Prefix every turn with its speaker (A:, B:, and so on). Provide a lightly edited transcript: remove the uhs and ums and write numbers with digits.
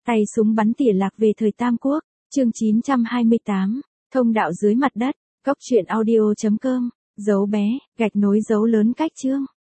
A: Tay súng bắn tỉa lạc về thời Tam Quốc, chương 928, thông đạo dưới mặt đất, cốc truyện audio.com, dấu bé, gạch nối dấu lớn cách chương.